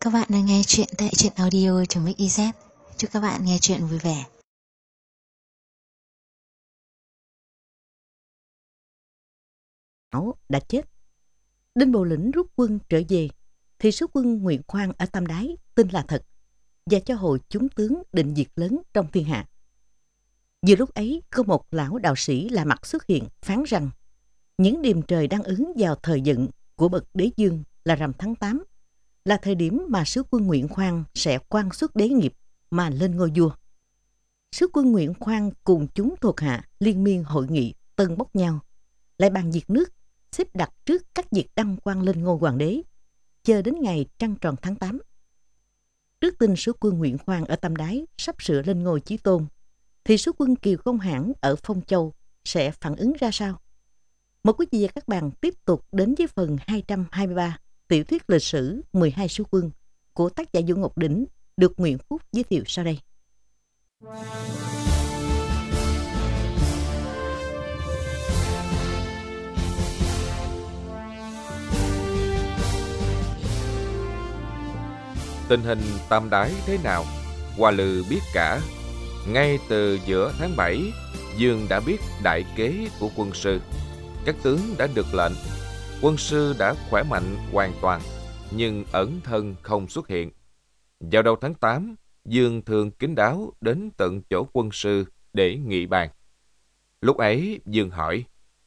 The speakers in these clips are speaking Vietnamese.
Các bạn đang nghe chuyện tại truyện audio.mix.iz. Chúc các bạn nghe chuyện vui vẻ. Đã chết. Đinh Bộ Lĩnh rút quân trở về, thì sứ quân Nguyễn Khoan ở Tam Đái tin là thật, và cho hội chúng tướng định diệt lớn trong thiên hạ. Vừa lúc ấy, có một lão đạo sĩ lạ mặt xuất hiện, phán rằng những điềm trời đang ứng vào thời vận của bậc đế dương là rằm tháng 8, là thời điểm mà sứ quân Nguyễn Khoan sẽ quan xuất đế nghiệp mà lên ngôi vua. Sứ quân Nguyễn Khoan cùng chúng thuộc hạ liên miên hội nghị tân bốc nhau, lại bàn việc nước, xếp đặt trước các việc đăng quang lên ngôi hoàng đế, chờ đến ngày trăng tròn tháng 8. Trước tin sứ quân Nguyễn Khoan ở Tam Đái sắp sửa lên ngôi chí tôn, thì sứ quân Kiều Công Hãn ở Phong Châu sẽ phản ứng ra sao? Mời quý vị và các bạn tiếp tục đến với phần 223 tiểu thuyết lịch sử 12 sứ quân của tác giả Vũ Ngọc Đỉnh, được Nguyễn Phúc giới thiệu sau đây. Tình hình Tam Đái thế nào, Hoa Lư biết cả. Ngay từ giữa tháng 7, Dương đã biết đại kế của quân sư. Các tướng đã được lệnh. Quân sư đã khỏe mạnh hoàn toàn, nhưng ẩn thân không xuất hiện. Vào đầu tháng 8, Dương thường kín đáo đến tận chỗ quân sư để nghị bàn. Lúc ấy, Dương hỏi: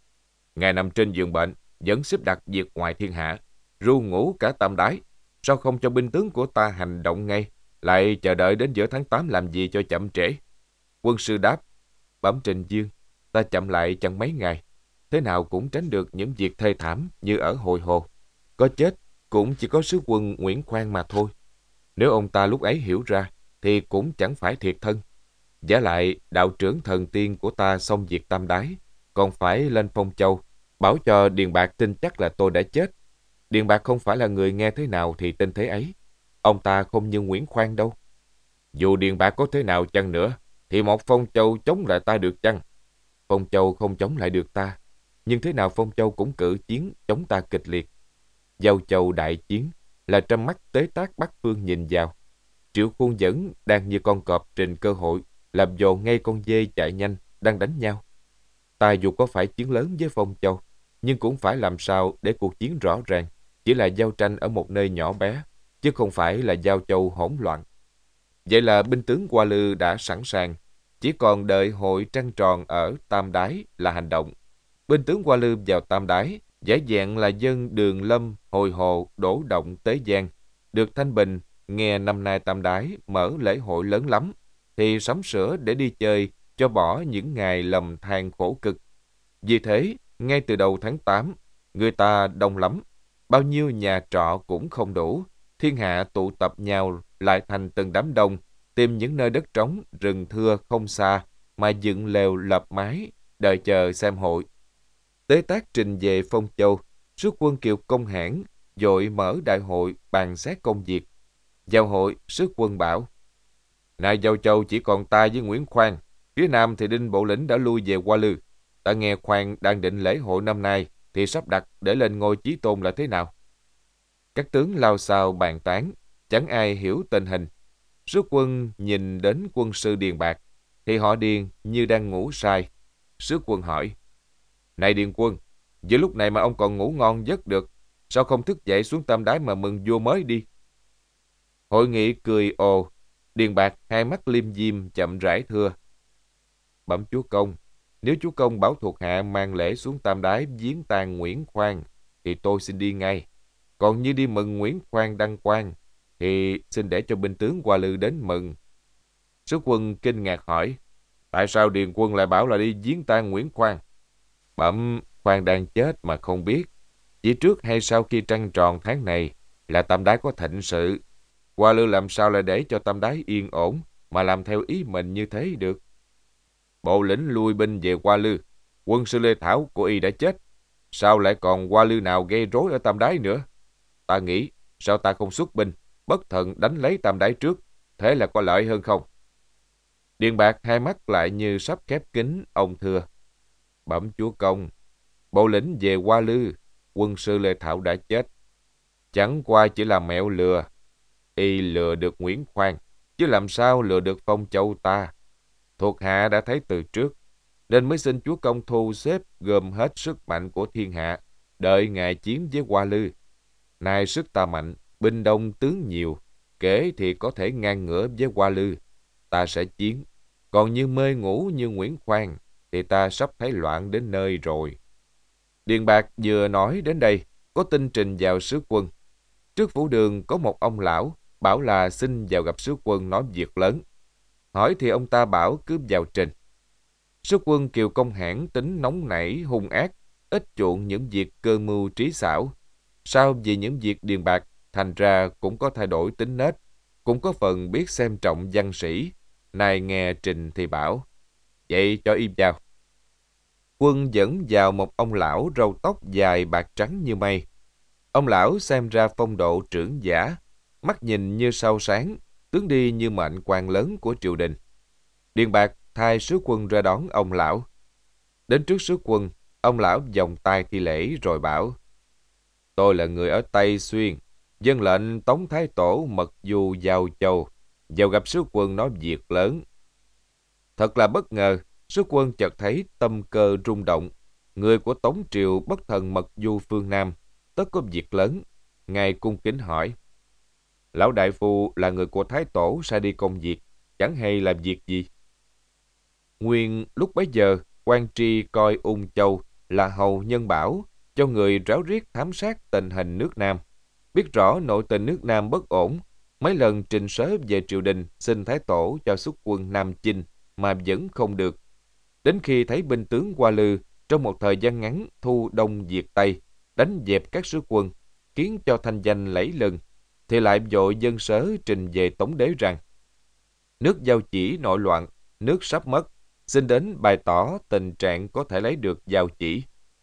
Ngài nằm trên giường bệnh, vẫn xếp đặt việc ngoài thiên hạ, ru ngủ cả Tam Đái. Sao không cho binh tướng của ta hành động ngay, lại chờ đợi đến giữa tháng 8 làm gì cho chậm trễ? Quân sư đáp: Bẩm Trình Dương, ta chậm lại chẳng mấy ngày, thế nào cũng tránh được những việc thê thảm như ở Hội Hồ. Có chết cũng chỉ có sứ quân Nguyễn Khoan mà thôi. Nếu ông ta lúc ấy hiểu ra thì cũng chẳng phải thiệt thân. Vả lại đạo trưởng thần tiên của ta xong việc Tam Đái, còn phải lên Phong Châu bảo cho Điền Bạc tin chắc là tôi đã chết. Điền Bạc không phải là người nghe thế nào thì tin thế ấy. Ông ta không như Nguyễn Khoan đâu. Dù Điền Bạc có thế nào chăng nữa, thì một Phong Châu chống lại ta được chăng? Phong Châu không chống lại được ta, nhưng thế nào Phong Châu cũng cử chiến chống ta kịch liệt. Giao Châu đại chiến là trăm mắt tế tác Bắc Phương nhìn vào. Triệu Khuôn Dẫn đang như con cọp trình cơ hội, làm dồ ngay con dê chạy nhanh đang đánh nhau. Ta dù có phải chiến lớn với Phong Châu, nhưng cũng phải làm sao để cuộc chiến rõ ràng, chỉ là giao tranh ở một nơi nhỏ bé, chứ không phải là Giao Châu hỗn loạn. Vậy là binh tướng Hoa Lư đã sẵn sàng, chỉ còn đợi hội trăng tròn ở Tam Đái là hành động. Binh tướng Hoa Lư vào Tam Đái, dễ dàng là dân Đường Lâm, Hồi Hồ, Đổ Động, Tế Giang. Được Thanh Bình nghe năm nay Tam Đái mở lễ hội lớn lắm, thì sắm sửa để đi chơi cho bỏ những ngày lầm than khổ cực. Vì thế, ngay từ đầu tháng 8, người ta đông lắm. Bao nhiêu nhà trọ cũng không đủ. Thiên hạ tụ tập nhau lại thành từng đám đông, tìm những nơi đất trống, rừng thưa không xa, mà dựng lều lợp mái, đợi chờ xem hội. Tế tác trình về Phong Châu, sứ quân Kiều Công Hãn vội mở đại hội bàn xét công việc. Vào hội, sứ quân bảo: Nay Giao Châu chỉ còn ta với Nguyễn Khoan, phía Nam thì Đinh Bộ Lĩnh đã lui về Hoa Lư. Ta nghe Khoan đang định lễ hội năm nay thì sắp đặt để lên ngôi chí tôn là thế nào? Các tướng lao xao bàn tán, chẳng ai hiểu tình hình. Sứ quân nhìn đến quân sư Điền Bạc, thì họ Điền như đang ngủ say. Sứ quân hỏi: Này Điền quân, giữa lúc này mà ông còn ngủ ngon giấc được, sao không thức dậy xuống Tam Đái mà mừng vua mới đi? Hội nghị cười ồ. Điền Bạc hai mắt liêm diêm chậm rãi thưa: Bẩm chúa công, nếu chúa công bảo thuộc hạ mang lễ xuống Tam Đái viếng tang Nguyễn Khoan, thì tôi xin đi ngay. Còn như đi mừng Nguyễn Khoan đăng quang, thì xin để cho binh tướng Hoa Lư đến mừng. Sứ quân kinh ngạc hỏi: Tại sao Điền quân lại bảo là đi viếng tang Nguyễn Khoan? Bẩm, Khoan đang chết mà không biết. Chỉ trước hay sau khi trăng tròn tháng này là Tam Đái có thịnh sự. Hoa Lư làm sao lại để cho Tam Đái yên ổn mà làm theo ý mình như thế được? Bộ lĩnh lui binh về Hoa Lư, quân sư Lê Thảo của y đã chết, sao lại còn Hoa Lư nào gây rối ở Tam Đái nữa? Ta nghĩ sao ta không xuất binh, bất thần đánh lấy Tam Đái trước, thế là có lợi hơn không? Điền Bạc hai mắt lại như sắp khép kín, ông thưa: Bẩm chúa công, bộ lĩnh về Hoa Lư, quân sư Lê Thảo đã chết, chẳng qua chỉ là mẹo lừa. y lừa được Nguyễn Khoan, chứ làm sao lừa được Phong Châu ta. Thuộc hạ đã thấy từ trước, nên mới xin chúa công thu xếp gồm hết sức mạnh của thiên hạ, đợi ngài chiến với Hoa Lư. Nay sức ta mạnh, binh đông tướng nhiều, kể thì có thể ngang ngửa với Hoa Lư. Ta sẽ chiến, còn như mê ngủ như Nguyễn Khoan, thì ta sắp thấy loạn đến nơi rồi. Điền Bạc vừa nói đến đây, có tin trình vào sứ quân. Trước phủ đường có một ông lão, bảo là xin vào gặp sứ quân nói việc lớn. Hỏi thì ông ta bảo cứ vào trình. Sứ quân Kiều Công Hãn tính nóng nảy, hung ác, ít chuộng những việc cơ mưu trí xảo. Sau vì những việc Điền Bạc, thành ra cũng có thay đổi tính nết, cũng có phần biết xem trọng văn sĩ. Nay nghe trình thì bảo, vậy cho im vào. Quân dẫn vào một ông lão râu tóc dài bạc trắng như mây. Ông lão xem ra phong độ trưởng giả, mắt nhìn như sao sáng, tướng đi như mệnh quan lớn của triều đình. Điền Bạc thay sứ quân ra đón ông lão. Đến trước sứ quân, ông lão vòng tay thi lễ rồi bảo, tôi là người ở Tây Xuyên, dân lệnh Tống Thái Tổ mật du vào châu, vào gặp sứ quân nói việc lớn. Thật là bất ngờ, sứ quân chợt thấy tâm cơ rung động. Người của Tống Triều bất thần mật du phương Nam, tất có việc lớn. Ngài cung kính hỏi, lão đại phu là người của Thái Tổ sai đi công việc, chẳng hay làm việc gì. Nguyên lúc bấy giờ, quan tri coi Ung Châu là hầu Nhân Bảo, cho người ráo riết thám sát tình hình nước Nam. Biết rõ nội tình nước Nam bất ổn, mấy lần trình sớ về triều đình xin Thái Tổ cho xuất quân Nam chinh mà vẫn không được. Đến khi thấy binh tướng Hoa Lư trong một thời gian ngắn thu đông diệt Tây, đánh dẹp các sứ quân, khiến cho thanh danh lẫy lừng, thì lại vội dân sớ trình về Tống đế rằng nước Giao Chỉ nội loạn, nước sắp mất, xin đến bày tỏ tình trạng có thể lấy được Giao Chỉ.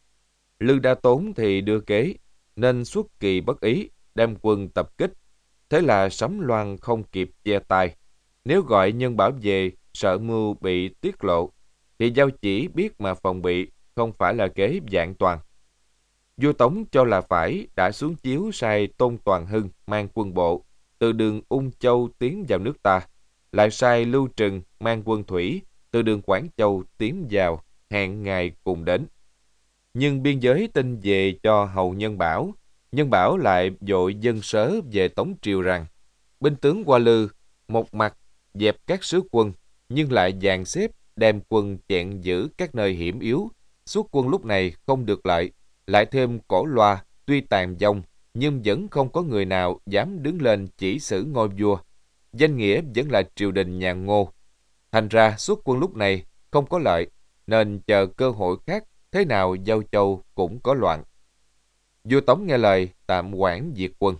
Lư Đa Tốn thì đưa kế, nên xuất kỳ bất ý, đem quân tập kích. Thế là Sấm Loan không kịp che tay. Nếu gọi Nhân Bảo về, sợ mưu bị tiết lộ, thì Giao Chỉ biết mà phòng bị, không phải là kế vạn toàn. Vua Tống cho là phải, đã xuống chiếu sai Tôn Toàn Hưng mang quân bộ từ đường Ung Châu tiến vào nước ta, lại sai Lưu Trừng mang quân thủy từ đường Quảng Châu tiến vào, hẹn ngày cùng đến. Nhưng biên giới tin về cho hầu Nhân Bảo lại vội dân sớ về Tống Triều rằng binh tướng Hoa Lư một mặt dẹp các sứ quân, nhưng lại dàn xếp đem quân chẹn giữ các nơi hiểm yếu. Xuất quân lúc này không được lợi, lại thêm Cổ Loa tuy tàn vong nhưng vẫn không có người nào dám đứng lên chỉ xử ngôi vua. Danh nghĩa vẫn là triều đình nhà Ngô. Thành ra xuất quân lúc này không có lợi, nên chờ cơ hội khác, thế nào Giao Châu cũng có loạn. Vua Tống nghe lời tạm hoãn diệt quân.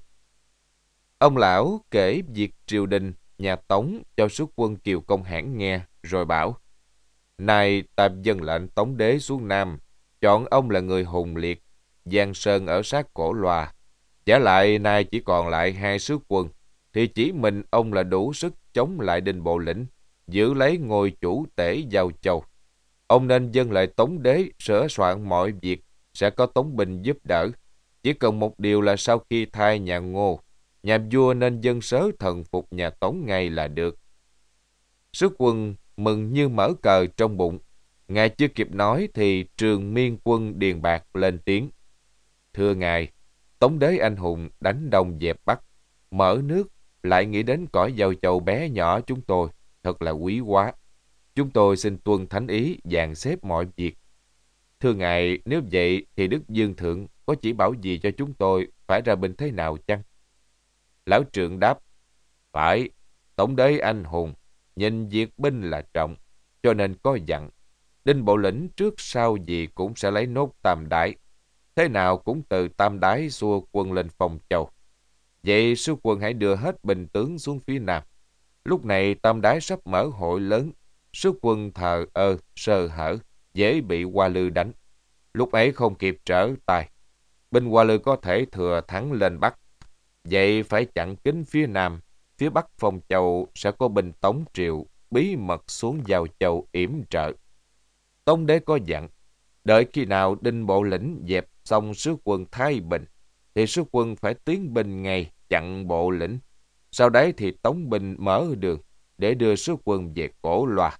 Ông lão kể việc triều đình nhà Tống cho xuất quân Kiều Công Hãn nghe, rồi bảo, nay ta dâng lệnh Tống đế xuống Nam, chọn ông là người hùng liệt, Giang Sơn ở sát Cổ Loa. Giả lại nay chỉ còn lại 2 sứ quân, thì chỉ mình ông là đủ sức chống lại Đinh Bộ Lĩnh, giữ lấy ngôi chủ tể Giao Châu. Ông nên dâng lại Tống đế sửa soạn mọi việc, sẽ có Tống binh giúp đỡ. Chỉ cần một điều là sau khi thay nhà Ngô, nhà vua nên dâng sớ thần phục nhà Tống ngay là được. Sứ quân mừng như mở cờ trong bụng. Ngài chưa kịp nói thì Trường Miên quân Điền Bạc lên tiếng. Thưa ngài, Tống đế anh hùng đánh Đông dẹp Bắc, mở nước, lại nghĩ đến cõi Giao Châu bé nhỏ chúng tôi, thật là quý quá. Chúng tôi xin tuân thánh ý dàn xếp mọi việc. Thưa ngài, nếu vậy thì Đức Dương Thượng có chỉ bảo gì cho chúng tôi phải ra binh thế nào chăng? Lão Trượng đáp, phải, Tống đế anh hùng, nhìn việc binh là trọng, cho nên có dặn, Đinh Bộ Lĩnh trước sau gì cũng sẽ lấy nốt Tam Đái. Thế nào cũng từ Tam Đái xua quân lên Phong Châu. Vậy sứ quân hãy đưa hết binh tướng xuống phía Nam. Lúc này Tam Đái sắp mở hội lớn, sứ quân thờ ơ, sơ hở, dễ bị Hoa Lư đánh. Lúc ấy không kịp trở tay, binh Hoa Lư có thể thừa thắng lên Bắc. Vậy phải chặn kín phía Nam, phía Bắc Phong Châu sẽ có binh Tống Triều bí mật xuống Giao Châu yểm trợ. Tống đế có dặn, đợi khi nào Đinh Bộ Lĩnh dẹp xong sứ quân Thái Bình, thì sứ quân phải tiến binh ngay chặn Bộ Lĩnh. Sau đấy thì tống binh mở đường để đưa sứ quân về Cổ Loa.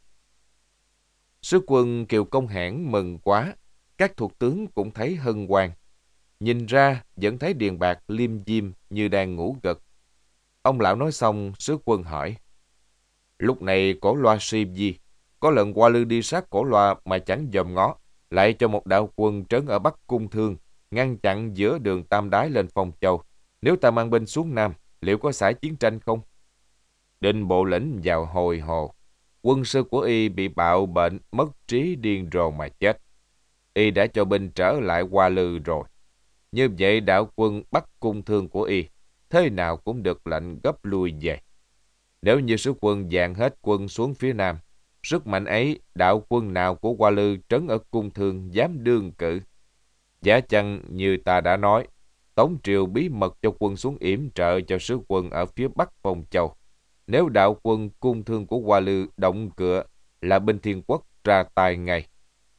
Sứ quân Kiều Công Hãn mừng quá, các thuộc tướng cũng thấy hân hoan. Nhìn ra vẫn thấy Điền Bạc liêm diêm như đang ngủ gật. Ông lão nói xong, sứ quân hỏi: lúc này Cổ Loa suy gì? Có lần Hoa Lư đi sát Cổ Loa mà chẳng dòm ngó, lại cho một đạo quân trấn ở Bắc Cung Thương ngăn chặn giữa đường Tam Đái lên Phong Châu. Nếu ta mang binh xuống Nam, liệu có xảy chiến tranh không? Đinh Bộ Lĩnh vào hồi hồ. Quân sư của y bị bạo bệnh, mất trí điên rồ mà chết. Y đã cho binh trở lại Hoa Lư rồi. Như vậy đạo quân Bắc Cung Thương của y thế nào cũng được lệnh gấp lui về. Nếu như sứ quân dàn hết quân xuống phía Nam, sức mạnh ấy đạo quân nào của Hoa Lư trấn ở Cung Thương dám đương cự? Giả chăng như ta đã nói, Tống Triều bí mật cho quân xuống yểm trợ cho sứ quân ở phía Bắc Phong Châu. Nếu đạo quân Cung Thương của Hoa Lư động cựa, là binh Thiên Quốc ra tay ngay.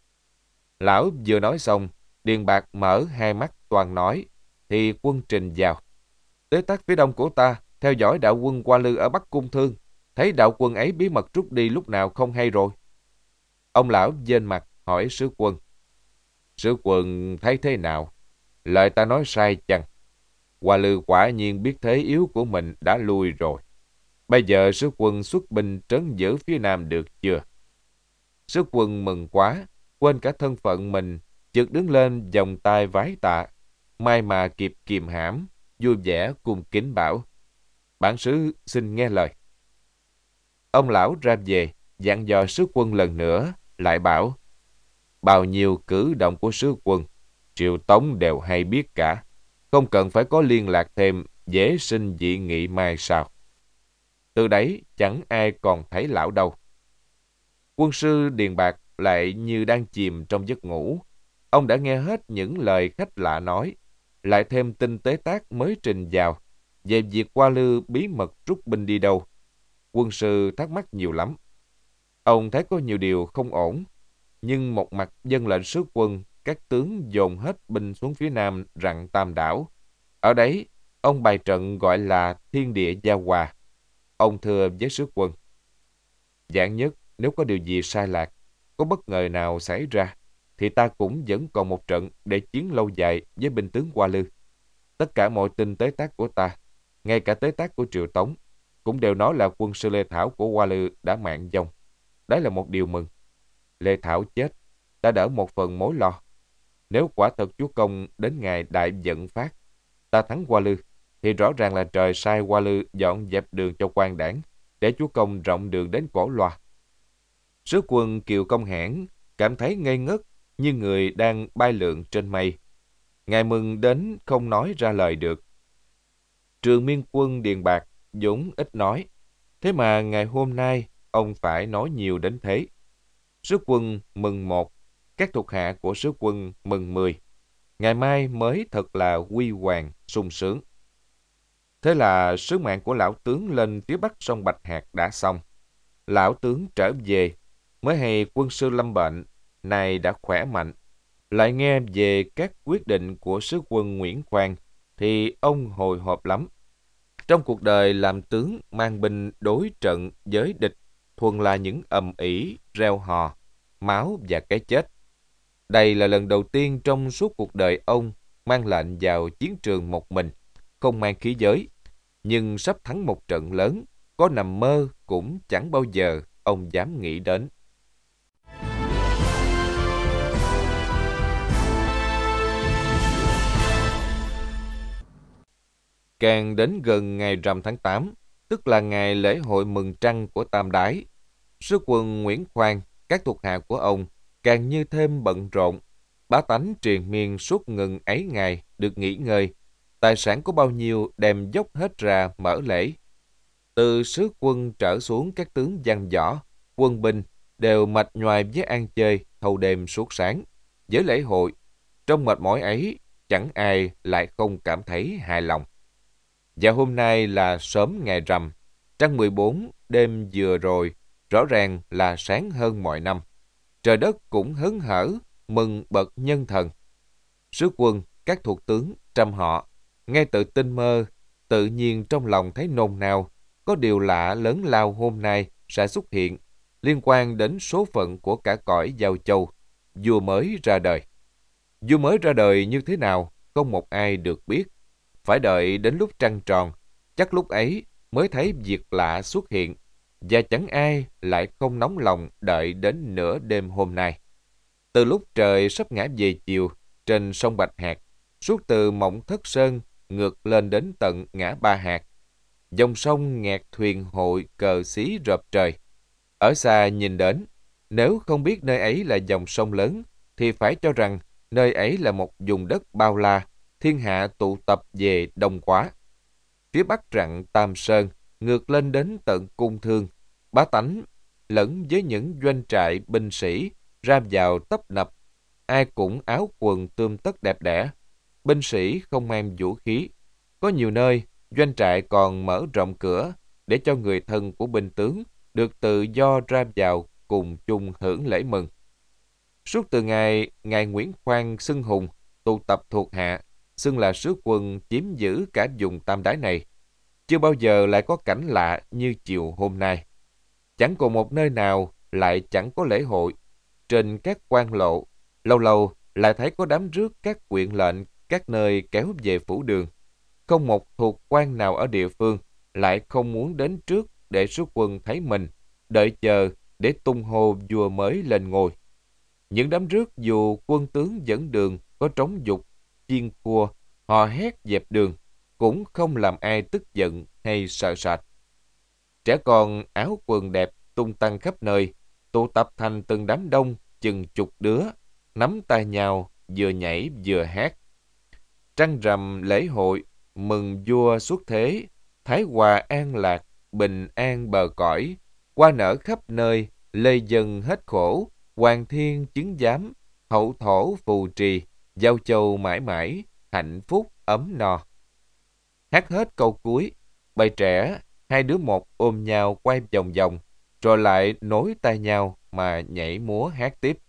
Lão vừa nói xong, Điền Bạc mở hai mắt toàn nói, thì quân trình vào. Tới tác phía đông của ta, theo dõi đạo quân Hoa Lư ở Bắc Cung Thương, thấy đạo quân ấy bí mật rút đi lúc nào không hay rồi. Ông lão vênh mặt hỏi sứ quân: sứ quân thấy thế nào? Lời ta nói sai chăng? Hoa Lư quả nhiên biết thế yếu của mình đã lui rồi. Bây giờ sứ quân xuất binh trấn giữ phía Nam được chưa? Sứ quân mừng quá, quên cả thân phận mình, chợt đứng lên vòng tay vái tạ. May mà kịp kìm hãm, vui vẻ cung kính bảo: bản sứ xin nghe lời. Ông lão ra về, dặn dò sứ quân lần nữa, lại bảo: bao nhiêu cử động của sứ quân, Triệu Tống đều hay biết cả. Không cần phải có liên lạc thêm, dễ sinh dị nghị mai sau. Từ đấy chẳng ai còn thấy lão đâu. Quân sư Điền Bạc lại như đang chìm trong giấc ngủ. Ông đã nghe hết những lời khách lạ nói, lại thêm tin Tế Tác mới trình vào về việc Hoa Lư bí mật rút binh đi đâu. Quân sư thắc mắc nhiều lắm. Ông thấy có nhiều điều không ổn, nhưng một mặt vâng lệnh sứ quân, các tướng dồn hết binh xuống phía Nam rặn Tam Đảo. Ở đấy, ông bày trận gọi là Thiên Địa Gia Hòa. Ông thưa với sứ quân: vạn nhất nếu có điều gì sai lạc, có bất ngờ nào xảy ra, thì ta cũng vẫn còn một trận để chiến lâu dài với binh tướng Hoa Lư. Tất cả mọi tin Tế Tác của ta, ngay cả Tế Tác của Triệu Tống, cũng đều nói là quân sư Lê Thảo của Hoa Lư đã mạng vong. Đấy là một điều mừng. Lê Thảo chết, ta đỡ một phần mối lo. Nếu quả thật chúa công đến ngày đại vận phát, ta thắng Hoa Lư, thì rõ ràng là trời sai Hoa Lư dọn dẹp đường cho quan đảng, để chúa công rộng đường đến Cổ Loa. Sứ quân Kiều Công Hãn cảm thấy ngây ngất như người đang bay lượn trên mây. Ngài mừng đến không nói ra lời được. Trường Miên quân Điền Bạc vốn ít nói, thế mà ngày hôm nay ông phải nói nhiều đến thế. Sứ quân mừng 1, các thuộc hạ của sứ quân mừng 10. Ngày mai mới thật là huy hoàng, sung sướng. Thế là sứ mạng của lão tướng lên phía bắc sông Bạch Hạc đã xong. Lão tướng trở về, mới hay quân sư lâm bệnh, nay đã khỏe mạnh. Lại nghe về các quyết định của sứ quân Nguyễn Khoan, thì ông hồi hộp lắm. Trong cuộc đời làm tướng mang binh đối trận với địch, thuần là những ầm ĩ, reo hò, máu và cái chết. Đây là lần đầu tiên trong suốt cuộc đời ông mang lệnh vào chiến trường một mình, không mang khí giới. Nhưng sắp thắng một trận lớn, có nằm mơ cũng chẳng bao giờ ông dám nghĩ đến. Càng đến gần ngày rằm tháng 8, tức là ngày lễ hội mừng trăng của Tam Đái, sứ quân Nguyễn Khoan, các thuộc hạ của ông càng như thêm bận rộn. Bá tánh triền miên suốt ngừng ấy ngày được nghỉ ngơi, tài sản có bao nhiêu đem dốc hết ra mở lễ. Từ sứ quân trở xuống các tướng văn võ, quân binh đều mệt nhoài với ăn chơi thâu đêm suốt sáng. Với lễ hội, trong mệt mỏi ấy, chẳng ai lại không cảm thấy hài lòng. Và hôm nay là sớm ngày rằm, trăng 14 đêm vừa rồi, rõ ràng là sáng hơn mọi năm. Trời đất cũng hớn hở, mừng bậc nhân thần. Sứ quân, các thuộc tướng, trăm họ, nghe tự tin mơ, tự nhiên trong lòng thấy nôn nao, có điều lạ lớn lao hôm nay sẽ xuất hiện, liên quan đến số phận của cả cõi Giao Châu, vua mới ra đời. Vua mới ra đời như thế nào, không một ai được biết. Phải đợi đến lúc trăng tròn, chắc lúc ấy mới thấy việc lạ xuất hiện, và chẳng ai lại không nóng lòng đợi đến nửa đêm hôm nay. Từ lúc trời sắp ngã về chiều, trên sông Bạch Hạc, suốt từ Mộng Thất Sơn ngược lên đến tận ngã Ba Hạc, dòng sông nghẹt thuyền hội cờ xí rợp trời. Ở xa nhìn đến, nếu không biết nơi ấy là dòng sông lớn, thì phải cho rằng nơi ấy là một vùng đất bao la, thiên hạ tụ tập về đông quá. Phía bắc rặng Tam Sơn, ngược lên đến tận Cung Thương, bá tánh lẫn với những doanh trại binh sĩ ra vào tấp nập, ai cũng áo quần tươm tất đẹp đẽ. Binh sĩ không mang vũ khí, có nhiều nơi doanh trại còn mở rộng cửa để cho người thân của binh tướng được tự do ra vào cùng chung hưởng lễ mừng. Suốt từ ngày ngài Nguyễn Khoan xưng hùng tụ tập thuộc hạ, xưng là sứ quân chiếm giữ cả vùng Tam Đái này, chưa bao giờ lại có cảnh lạ như chiều hôm nay. Chẳng còn một nơi nào lại chẳng có lễ hội. Trên các quan lộ, lâu lâu lại thấy có đám rước các quyện lệnh các nơi kéo về phủ đường. Không một thuộc quan nào ở địa phương lại không muốn đến trước để sứ quân thấy mình, đợi chờ để tung hô vua mới lên ngôi. Những đám rước dù quân tướng dẫn đường có trống dục, chiên cua, hò hét dẹp đường, cũng không làm ai tức giận hay sợ sệt. Trẻ con áo quần đẹp tung tăng khắp nơi, tụ tập thành từng đám đông chừng chục đứa, nắm tay nhau, vừa nhảy vừa hát. Trăng rằm lễ hội, mừng vua xuất thế, thái hòa an lạc, bình an bờ cõi, hoa nở khắp nơi, lê dân hết khổ, hoàng thiên chứng giám, hậu thổ phù trì, Giao Châu mãi mãi, hạnh phúc ấm no. Hát hết câu cuối, bầy trẻ, hai đứa một ôm nhau quay vòng vòng, rồi lại nối tay nhau mà nhảy múa hát tiếp.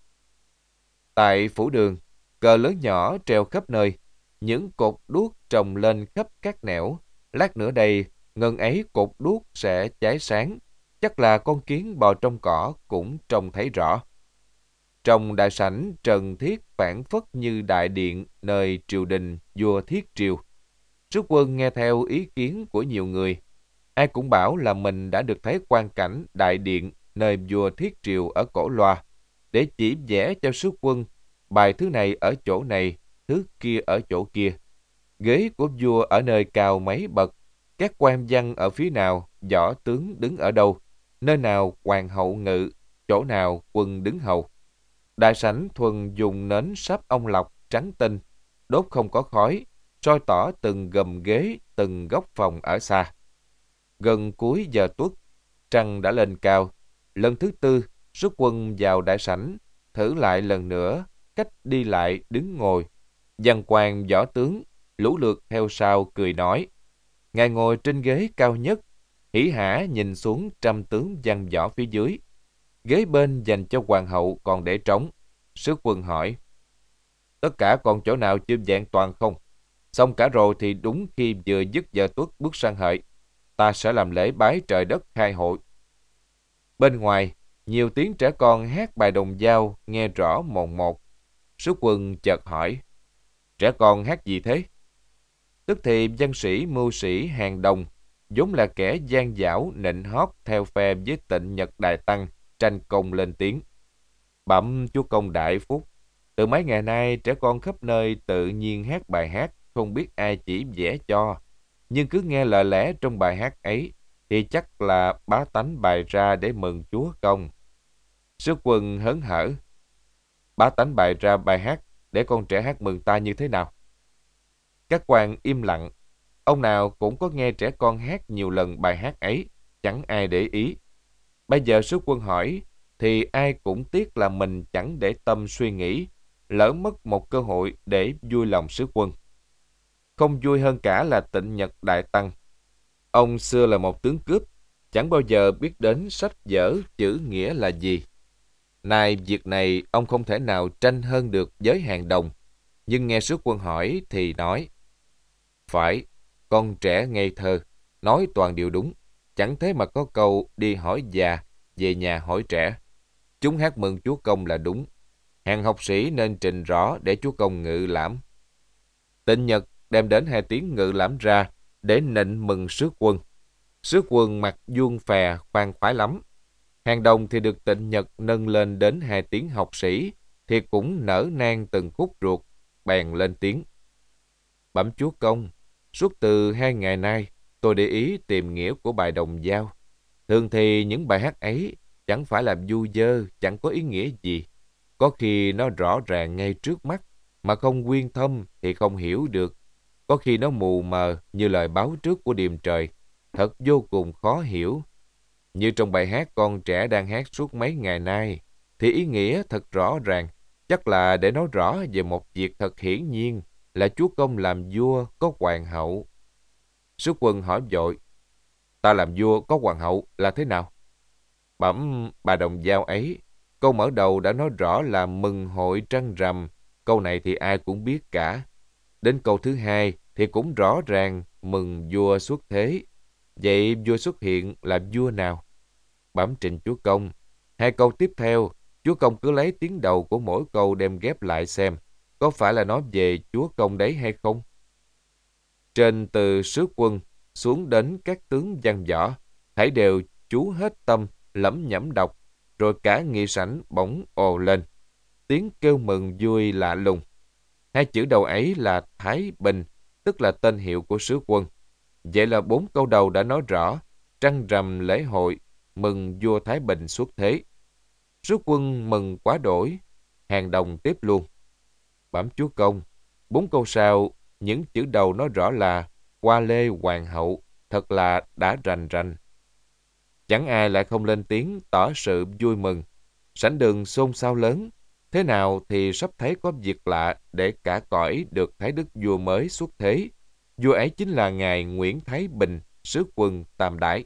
Tại phủ đường, cờ lớn nhỏ treo khắp nơi, những cột đuốc trồng lên khắp các nẻo. Lát nữa đây, ngần ấy cột đuốc sẽ cháy sáng, chắc là con kiến bò trong cỏ cũng trông thấy rõ. Trong đại sảnh trần thiết phảng phất như đại điện nơi triều đình vua thiết triều. Sứ quân nghe theo ý kiến của nhiều người, ai cũng bảo là mình đã được thấy quang cảnh đại điện nơi vua thiết triều ở cổ loa, để chỉ vẽ cho sứ quân bài thứ này ở chỗ này, thứ kia ở chỗ kia. Ghế của vua ở nơi cao mấy bậc, các quan văn ở phía nào, võ tướng đứng ở đâu, nơi nào hoàng hậu ngự, chỗ nào quân đứng hầu. Đại sảnh thuần dùng nến sáp ong lọc trắng tinh, đốt không có khói, soi tỏ từng gầm ghế, từng góc phòng ở xa. Gần cuối giờ tuất, trăng đã lên cao. Lần thứ tư, sứ quân vào đại sảnh, thử lại lần nữa cách đi lại đứng ngồi. Văn quan võ tướng lũ lượt theo sau cười nói. Ngài ngồi trên ghế cao nhất, hỉ hả nhìn xuống trăm tướng văn võ phía dưới. Ghế bên dành cho hoàng hậu còn để trống. Sứ quân hỏi, tất cả còn chỗ nào chưa vẹn toàn không? Xong cả rồi thì đúng khi vừa dứt giờ tuất bước sang hợi, ta sẽ làm lễ bái trời đất khai hội. Bên ngoài, nhiều tiếng trẻ con hát bài đồng dao nghe rõ mồn một. Sứ quân chợt hỏi, trẻ con hát gì thế? Tức thì văn sĩ mưu sĩ hàng đồng, vốn là kẻ gian dảo nịnh hót theo phe với Tịnh Nhật Đại Tăng, tranh công lên tiếng. Bẩm chúa công đại phúc, từ mấy ngày nay trẻ con khắp nơi tự nhiên hát bài hát, không biết ai chỉ vẽ cho, nhưng cứ nghe lời lẽ trong bài hát ấy thì chắc là bá tánh bày ra để mừng chúa công. Sứ quân hớn hở, bá tánh bày ra bài hát để con trẻ hát mừng ta như thế nào? Các quan im lặng, ông nào cũng có nghe trẻ con hát nhiều lần bài hát ấy, chẳng ai để ý. Bây giờ sứ quân hỏi thì ai cũng tiếc là mình chẳng để tâm suy nghĩ, lỡ mất một cơ hội để vui lòng sứ quân. Không vui hơn cả là Tịnh Nhật Đại Tăng. Ông xưa là một tướng cướp, chẳng bao giờ biết đến sách vở chữ nghĩa là gì. Nay việc này ông không thể nào tranh hơn được với hàng đồng, nhưng nghe sứ quân hỏi thì nói, phải, con trẻ ngây thơ, nói toàn điều đúng. Chẳng thế mà có câu đi hỏi già, về nhà hỏi trẻ. Chúng hát mừng chúa công là đúng. Hàng học sĩ nên trình rõ để chúa công ngự lãm. Tịnh Nhật đem đến 2 tiếng ngự lãm ra để nịnh mừng sứ quân. Sứ quân mặc vuông phè khoan khoái lắm. Hàng đồng thì được Tịnh Nhật nâng lên đến 2 tiếng học sĩ, thì cũng nở nang từng khúc ruột, bèn lên tiếng. Bẩm chúa công, suốt từ 2 ngày nay, tôi để ý tìm nghĩa của bài Đồng Dao. Thường thì những bài hát ấy chẳng phải là du dơ, chẳng có ý nghĩa gì. Có khi nó rõ ràng ngay trước mắt, mà không quyên thâm thì không hiểu được. Có khi nó mù mờ như lời báo trước của điềm trời, thật vô cùng khó hiểu. Như trong bài hát con trẻ đang hát suốt mấy ngày nay, thì ý nghĩa thật rõ ràng, chắc là để nói rõ về một việc thật hiển nhiên là chúa công làm vua có hoàng hậu. Sứ quân hỏi vội, ta làm vua có hoàng hậu là thế nào? Bẩm bà Đồng Dao ấy, câu mở đầu đã nói rõ là mừng hội trăng rằm, câu này thì ai cũng biết cả. Đến câu thứ 2 thì cũng rõ ràng mừng vua xuất thế. Vậy vua xuất hiện là vua nào? Bẩm trình chúa công, 2 câu tiếp theo, chúa công cứ lấy tiếng đầu của mỗi câu đem ghép lại xem, có phải là nói về chúa công đấy hay không? Trên từ sứ quân xuống đến các tướng văn võ, thảy đều chú hết tâm lẩm nhẩm đọc, rồi cả nghị sảnh bỗng ồ lên, tiếng kêu mừng vui lạ lùng. 2 chữ đầu ấy là Thái Bình, tức là tên hiệu của sứ quân. Vậy là 4 câu đầu đã nói rõ trăng rằm lễ hội mừng vua Thái Bình xuất thế. Sứ quân mừng quá đổi. Hàng đồng tiếp luôn. Bẩm chúa công, 4 câu sau những chữ đầu nói rõ là Hoa Lê Hoàng hậu, thật là đã rành rành. Chẳng ai lại không lên tiếng tỏ sự vui mừng. Sảnh đường xôn xao lớn. Thế nào thì sắp thấy có việc lạ để cả cõi được thấy đức vua mới xuất thế. Vua ấy chính là ngài Nguyễn Thái Bình, sứ quân Tam Đái.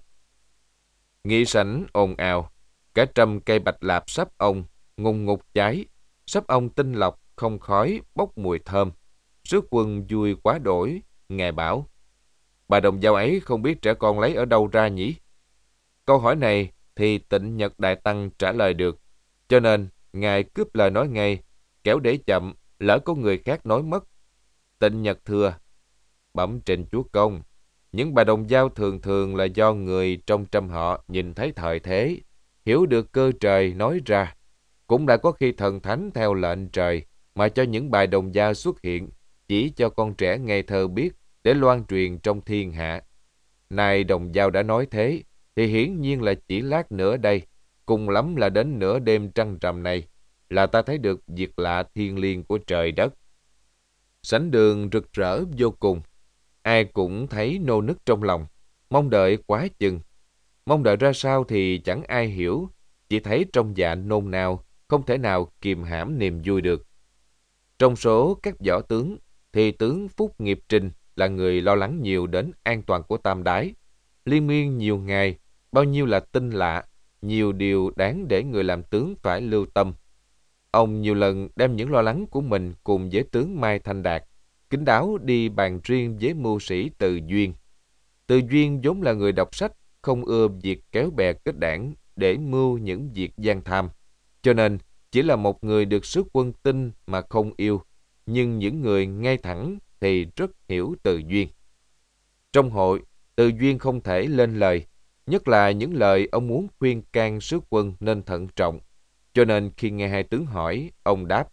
Nghị sảnh ồn ào, cả trăm cây bạch lạp sắp ông ngùng ngục cháy, sắp ông tinh lọc không khói bốc mùi thơm. Sứ quân vui quá đổi, ngài bảo: bà Đồng Dao ấy không biết trẻ con lấy ở đâu ra nhỉ? Câu hỏi này thì Tịnh Nhật Đại Tăng trả lời được, cho nên ngài cướp lời nói ngay, kẻo để chậm lỡ có người khác nói mất. Tịnh Nhật thưa: bẩm trình chúa công, những bà Đồng Dao thường thường là do người trong trăm họ nhìn thấy thời thế, hiểu được cơ trời nói ra. Cũng đã có khi thần thánh theo lệnh trời mà cho những bài Đồng Dao xuất hiện, chỉ cho con trẻ ngây thơ biết để loan truyền trong thiên hạ. Nay Đồng Dao đã nói thế, thì hiển nhiên là chỉ lát nữa đây, cùng lắm là đến nửa đêm trăng rằm này, là ta thấy được việc lạ thiêng liêng của trời đất. Sảnh đường rực rỡ vô cùng, ai cũng thấy nô nức trong lòng, mong đợi quá chừng. Mong đợi ra sao thì chẳng ai hiểu, chỉ thấy trong dạ nôn nao, không thể nào kìm hãm niềm vui được. Trong số các võ tướng, thì tướng Phúc Nghiệp Trình là người lo lắng nhiều đến an toàn của Tam Đái. Liên miên nhiều ngày, bao nhiêu là tin lạ, nhiều điều đáng để người làm tướng phải lưu tâm. Ông nhiều lần đem những lo lắng của mình cùng với tướng Mai Thanh Đạt, kín đáo đi bàn riêng với mưu sĩ Từ Duyên. Từ Duyên vốn là người đọc sách, không ưa việc kéo bè kết đảng để mưu những việc gian tham. Cho nên, chỉ là một người được sứ quân tin mà không yêu, nhưng những người ngay thẳng thì rất hiểu Từ Duyên. Trong hội, Từ Duyên không thể lên lời, nhất là những lời ông muốn khuyên can sứ quân nên thận trọng. Cho nên khi nghe 2 tướng hỏi, ông đáp: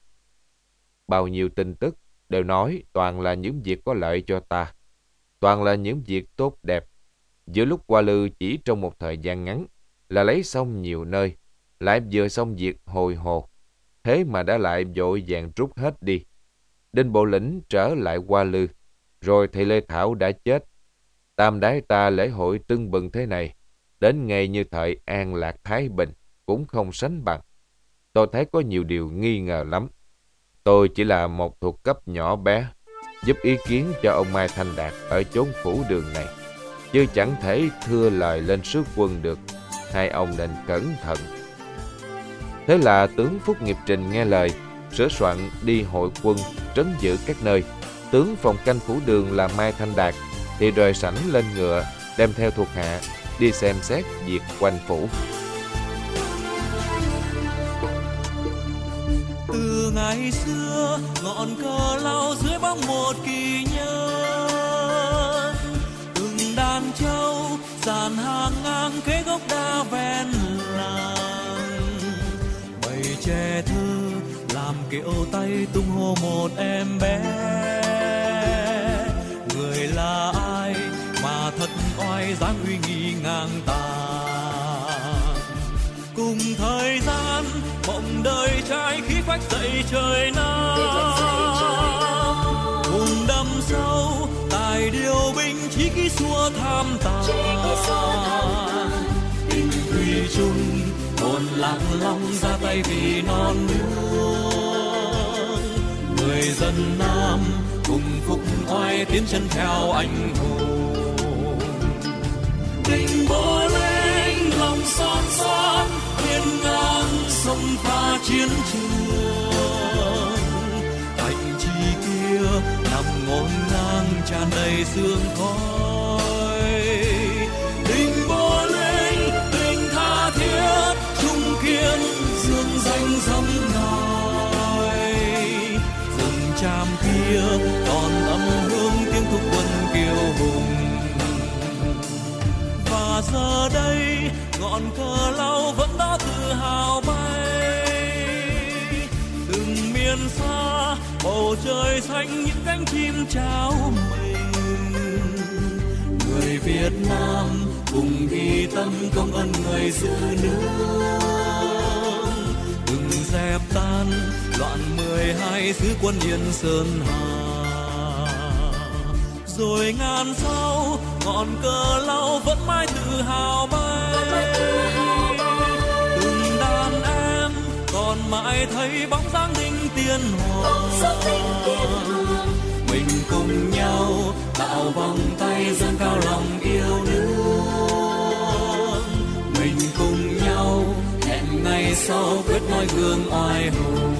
bao nhiêu tin tức đều nói toàn là những việc có lợi cho ta, toàn là những việc tốt đẹp. Giữa lúc qua lư chỉ trong một thời gian ngắn là lấy xong nhiều nơi, lại vừa xong việc hồi hồ, thế mà đã lại vội vàng rút hết đi. Đinh Bộ Lĩnh trở lại Hoa Lư, rồi thầy Lê Thảo đã chết. Tam Đái ta lễ hội tưng bừng thế này, đến ngày như thời an lạc thái bình cũng không sánh bằng. Tôi thấy có nhiều điều nghi ngờ lắm. Tôi chỉ là một thuộc cấp nhỏ bé, giúp ý kiến cho ông Mai Thanh Đạt ở chốn phủ đường này, chứ chẳng thể thưa lời lên sứ quân được. Hai ông nên cẩn thận. Thế là tướng Phúc Nghiệp Trình nghe lời, sửa soạn đi hội quân trấn giữ các nơi. Tướng phòng canh phủ đường là Mai Thanh Đạt, thì rời sảnh lên ngựa, đem theo thuộc hạ đi xem xét việc quanh phủ. Từ ngày xưa ngọn cờ lao dưới bóng một kỳ nhân, từng đàn trâu dàn hàng ngang kế gốc đa ven làng, bầy trẻ thơ làm kiệu tay tung hô một em bé. Người là ai mà thật oai dáng uy nghi ngang tàn, cùng thời gian mộng đời trai khí phách dậy trời nam, cùng đâm sâu tài điều binh chí khí xua tham tàn. Tình thủy chung hồn lạc long ra tay vì non nước, người dân Nam cùng phục oai tiến chân theo anh hùng. Tình bố lên lòng son son hiên ngang sông pha chiến trường, thành trì kia nằm ngổn ngang tràn đầy sương khói. Tình bố lên tình tha thiết trung kiên dương danh dẫm ngòi, rừng tràm kia còn âm hương tiếng thúc quân kiêu hùng. Và giờ đây ngọn cờ lao vẫn đó tự hào bay, từng miền xa bầu trời xanh những cánh chim trao mình. Người Việt Nam cùng ghi tâm công ơn người giữ nước, từng dẹp tan loạn 12 xứ quân Yên Sơn Hà. Rồi ngàn sau ngọn cờ lao vẫn mãi tự hào bay, từng đàn em còn mãi thấy bóng dáng đinh tiên hoàng. Mình cùng nhau tạo vòng tay dâng cao lòng yêu nước, mình cùng nhau hẹn ngày sau quyết noi gương oai hùng.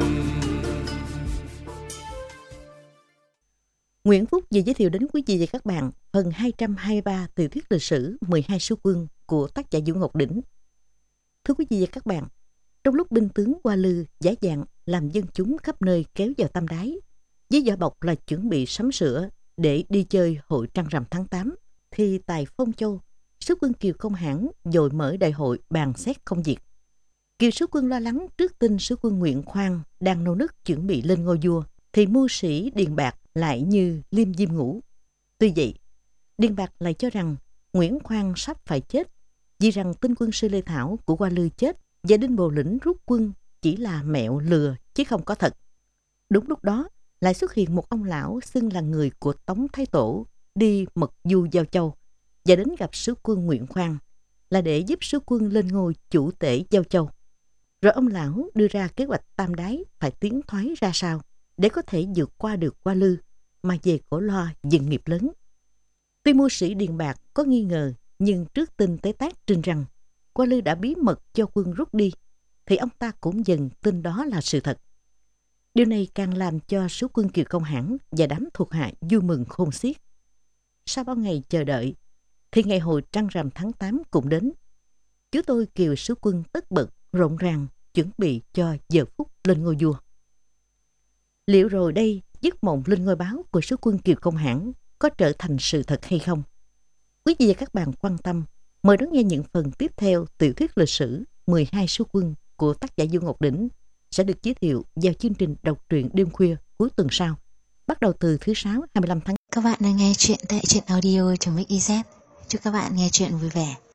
Nguyễn Phúc vừa giới thiệu đến quý vị và các bạn phần 223 tiểu thuyết lịch sử 12 sứ quân của tác giả Vũ Ngọc Đỉnh. Thưa quý vị và các bạn, trong lúc binh tướng Hoa Lư giả dạng làm dân chúng khắp nơi kéo vào Tam Đái, với vỏ bọc là chuẩn bị sắm sửa để đi chơi hội Trăng Rằm tháng 8, thì tại Phong Châu, sứ quân Kiều Công Hãn dội mở đại hội bàn xét công việc. Kiều sứ quân lo lắng trước tin sứ quân Nguyễn Khoan đang nô nức chuẩn bị lên ngôi vua, thì mưu sĩ Điền Bạc lại như liêm diêm ngủ. Tuy vậy, Điền Bạc lại cho rằng Nguyễn Khoan sắp phải chết, vì rằng tin quân sư Lê Thảo của Hoa Lư chết và Đinh Bộ Lĩnh rút quân chỉ là mẹo lừa chứ không có thật. Đúng lúc đó, lại xuất hiện một ông lão xưng là người của Tống Thái Tổ đi mật du Giao Châu và đến gặp sứ quân Nguyễn Khoan là để giúp sứ quân lên ngôi chủ tể Giao Châu. Rồi ông lão đưa ra kế hoạch Tam Đái phải tiến thoái ra sao để có thể vượt qua được Hoa Lư mà về Cổ Loa dựng nghiệp lớn. Tuy mưu sĩ Điền Bạc có nghi ngờ, nhưng trước tin tế tác trên rằng Hoa Lư đã bí mật cho quân rút đi, thì ông ta cũng dần tin đó là sự thật. Điều này càng làm cho sứ quân Kiều Công Hãn và đám thuộc hạ vui mừng khôn xiết. Sau bao ngày chờ đợi, thì ngày hội Trăng Rằm tháng 8 cũng đến. Chú tôi Kiều sứ quân tất bật rộn ràng chuẩn bị cho giờ phút lên ngôi vua. Liệu rồi đây giấc mộng lên ngôi báo của sứ quân Kiều Công Hãn có trở thành sự thật hay không? Quý vị và các bạn quan tâm, mời đón nghe những phần tiếp theo tiểu thuyết lịch sử 12 sứ quân của tác giả Dương Ngọc Đỉnh sẽ được giới thiệu vào chương trình đọc truyện đêm khuya cuối tuần sau, bắt đầu từ thứ Sáu 25 tháng. Các bạn đang nghe chuyện tại truyện audio.mix.iz. Chúc các bạn nghe chuyện vui vẻ.